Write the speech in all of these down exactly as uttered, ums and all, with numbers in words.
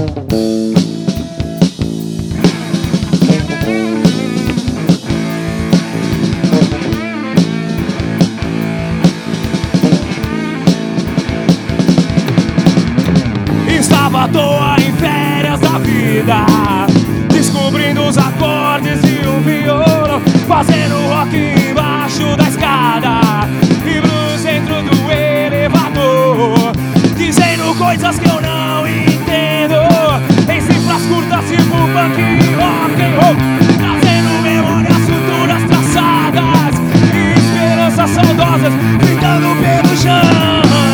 Estava à toa em férias da vida, descobrindo os acordes de um violão, fazendo rock embaixo da escada e blues dentro do elevador, dizendo coisas que eu não entendo, em cifras curtas tipo punk e rock and roll, trazendo memórias futuras traçadas e esperanças saudosas gritando pelo chão.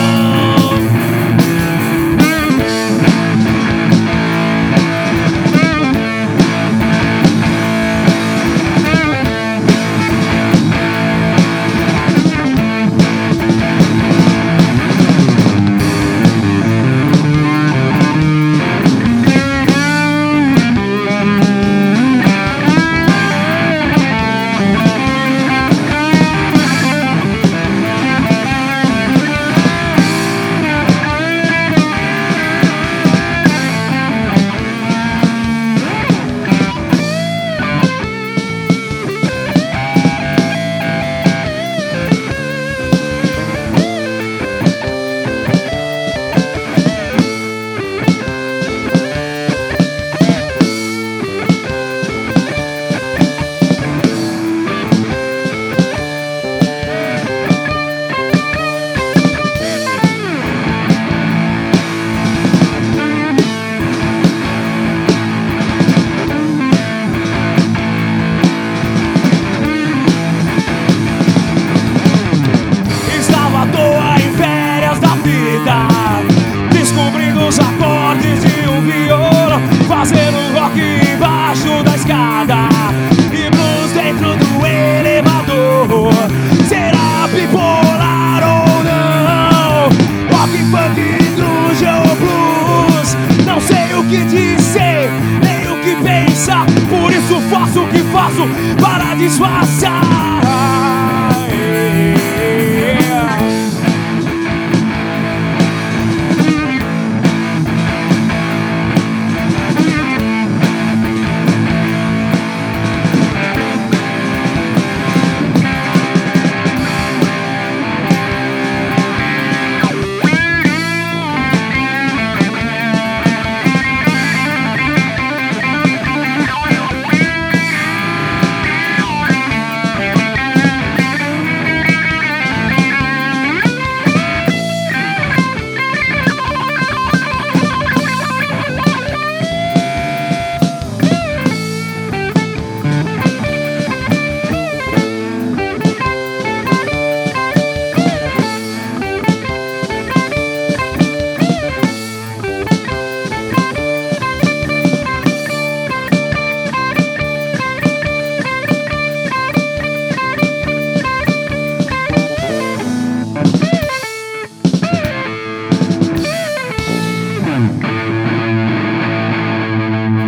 Descobrindo os acordes de um violão, fazendo rock embaixo da escada e blues dentro do elevador. Será bipolar ou não? Rock, funk, grunge ou blues? Não sei o que dizer, nem o que pensar, por isso faço o que faço para disfarçar.